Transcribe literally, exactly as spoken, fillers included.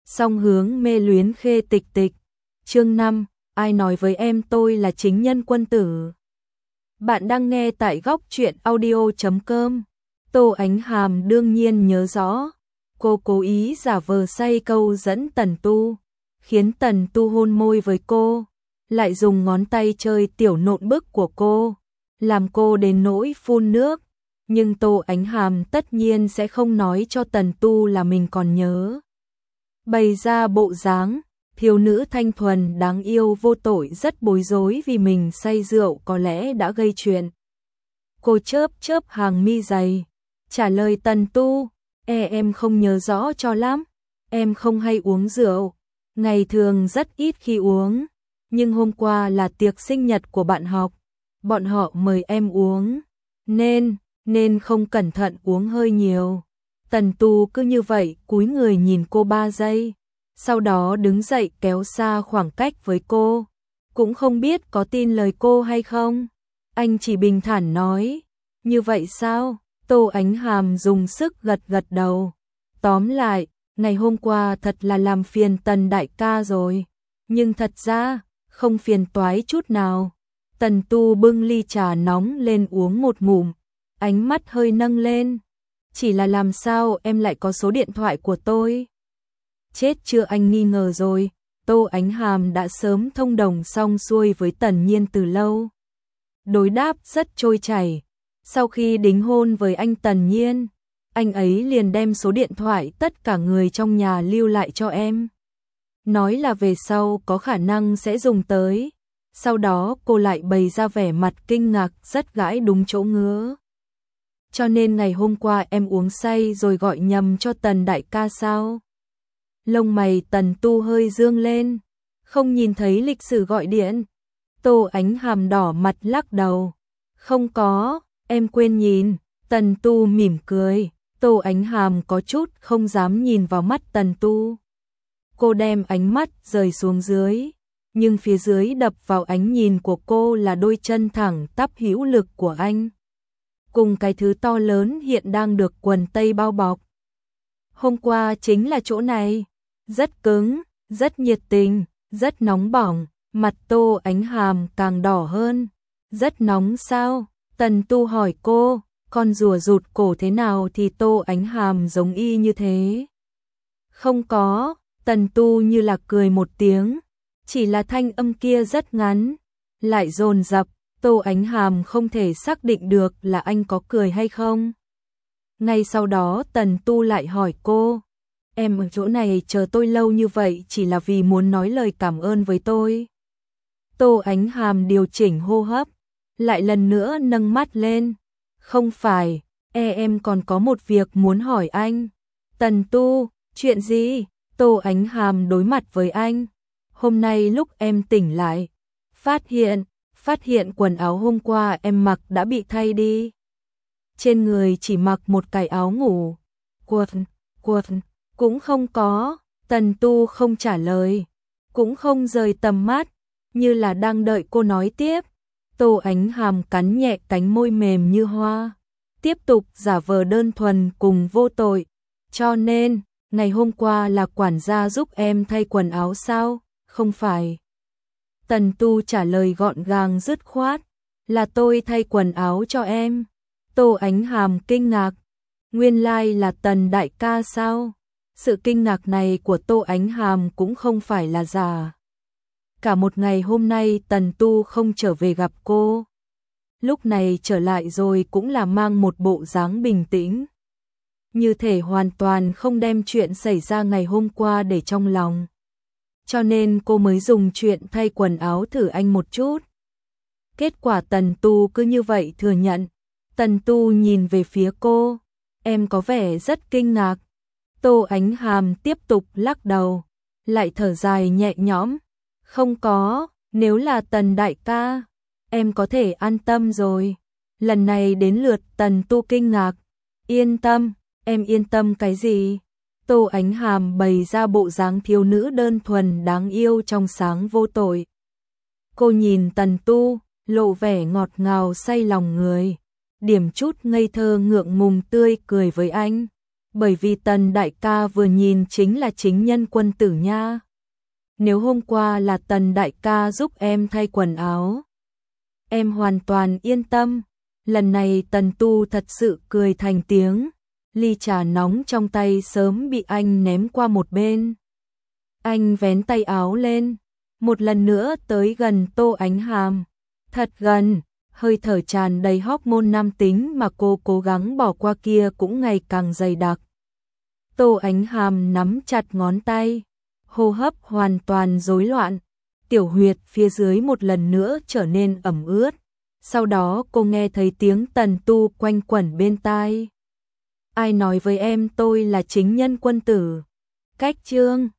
Song hướng mê luyến Khê Tịch Tịch. Chương năm, ai nói với em tôi là chính nhân quân tử. Bạn đang nghe tại góc truyện audio chấm com. Tô Ánh Hàm đương nhiên nhớ rõ, cô cố ý giả vờ say câu dẫn Tần Tu, khiến Tần Tu hôn môi với cô, lại dùng ngón tay chơi tiểu nộn bức của cô, làm cô đến nỗi phun nước. Nhưng Tô Ánh Hàm tất nhiên sẽ không nói cho Tần Tu là mình còn nhớ. Bày ra bộ dáng thiếu nữ thanh thuần đáng yêu vô tội rất bối rối vì mình say rượu có lẽ đã gây chuyện. Cô chớp chớp hàng mi dày, trả lời Tần Tu, e em không nhớ rõ cho lắm, em không hay uống rượu, ngày thường rất ít khi uống, nhưng hôm qua là tiệc sinh nhật của bạn học, bọn họ mời em uống, nên, nên không cẩn thận uống hơi nhiều. Tần Tu cứ như vậy cúi người nhìn cô ba giây, sau đó đứng dậy kéo xa khoảng cách với cô, cũng không biết có tin lời cô hay không. Anh chỉ bình thản nói, như vậy sao? Tô Ánh Hàm dùng sức gật gật đầu. Tóm lại, ngày hôm qua thật là làm phiền Tần đại ca rồi, nhưng thật ra, không phiền toái chút nào. Tần Tu bưng ly trà nóng lên uống một ngụm, ánh mắt hơi nâng lên. Chỉ là làm sao em lại có số điện thoại của tôi? Chết chưa, anh nghi ngờ rồi. Tô Ánh Hàm đã sớm thông đồng xong xuôi với Tần Nhiên từ lâu. Đối đáp rất trôi chảy. Sau khi đính hôn với anh Tần Nhiên, anh ấy liền đem số điện thoại tất cả người trong nhà lưu lại cho em. Nói là về sau có khả năng sẽ dùng tới. Sau đó cô lại bày ra vẻ mặt kinh ngạc rất gãi đúng chỗ ngứa. Cho nên ngày hôm qua em uống say rồi gọi nhầm cho Tần đại ca sao? Lông mày Tần Tu hơi dương lên, không nhìn thấy lịch sử gọi điện. Tô Ánh Hàm đỏ mặt lắc đầu, không có, em quên nhìn. Tần Tu mỉm cười, Tô Ánh Hàm có chút không dám nhìn vào mắt Tần Tu. Cô đem ánh mắt rời xuống dưới, nhưng phía dưới đập vào ánh nhìn của cô là đôi chân thẳng tắp hữu lực của anh, cùng cái thứ to lớn hiện đang được quần tây bao bọc. Hôm qua chính là chỗ này, rất cứng, rất nhiệt tình, rất nóng bỏng. Mặt Tô Ánh Hàm càng đỏ hơn. Rất nóng sao? Tần Tu hỏi cô, con rùa rụt cổ thế nào thì Tô Ánh Hàm giống y như thế. Không có, Tần Tu như là cười một tiếng, chỉ là thanh âm kia rất ngắn, lại dồn dập. Tô Ánh Hàm không thể xác định được là anh có cười hay không. Ngay sau đó Tần Tu lại hỏi cô, em ở chỗ này chờ tôi lâu như vậy chỉ là vì muốn nói lời cảm ơn với tôi. Tô Ánh Hàm điều chỉnh hô hấp, lại lần nữa nâng mắt lên. Không phải, e em còn có một việc muốn hỏi anh. Tần Tu, chuyện gì? Tô Ánh Hàm đối mặt với anh. Hôm nay lúc em tỉnh lại, phát hiện, phát hiện quần áo hôm qua em mặc đã bị thay đi. Trên người chỉ mặc một cái áo ngủ. Quần, quần, cũng không có. Tần Tu không trả lời, cũng không rời tầm mắt, như là đang đợi cô nói tiếp. Tô Ánh Hàm cắn nhẹ cánh môi mềm như hoa, tiếp tục giả vờ đơn thuần cùng vô tội. Cho nên, ngày hôm qua là quản gia giúp em thay quần áo sao? Không phải. Tần Tu trả lời gọn gàng dứt khoát, là tôi thay quần áo cho em. Tô Ánh Hàm kinh ngạc, nguyên lai là Tần đại ca sao? Sự kinh ngạc này của Tô Ánh Hàm cũng không phải là giả. Cả một ngày hôm nay Tần Tu không trở về gặp cô. Lúc này trở lại rồi cũng là mang một bộ dáng bình tĩnh, như thể hoàn toàn không đem chuyện xảy ra ngày hôm qua để trong lòng. Cho nên cô mới dùng chuyện thay quần áo thử anh một chút. Kết quả Tần Tu cứ như vậy thừa nhận. Tần Tu nhìn về phía cô, em có vẻ rất kinh ngạc. Tô Ánh Hàm tiếp tục lắc đầu, lại thở dài nhẹ nhõm. Không có, nếu là Tần đại ca, em có thể an tâm rồi. Lần này đến lượt Tần Tu kinh ngạc. Yên tâm, em yên tâm cái gì? Tô Ánh Hàm bày ra bộ dáng thiếu nữ đơn thuần đáng yêu trong sáng vô tội. Cô nhìn Tần Tu, lộ vẻ ngọt ngào say lòng người, điểm chút ngây thơ ngượng ngùng tươi cười với anh. Bởi vì Tần đại ca vừa nhìn chính là chính nhân quân tử nha. Nếu hôm qua là Tần đại ca giúp em thay quần áo, em hoàn toàn yên tâm. Lần này Tần Tu thật sự cười thành tiếng, ly trà nóng trong tay sớm bị anh ném qua một bên. Anh vén tay áo lên, một lần nữa tới gần Tô Ánh Hàm, thật gần, hơi thở tràn đầy hormone nam tính mà cô cố gắng bỏ qua kia cũng ngày càng dày đặc. Tô Ánh Hàm nắm chặt ngón tay, hô hấp hoàn toàn rối loạn, tiểu huyệt phía dưới một lần nữa trở nên ẩm ướt. Sau đó cô nghe thấy tiếng Tần Tu quanh quẩn bên tai. Ai nói với em tôi là chính nhân quân tử? Cách chương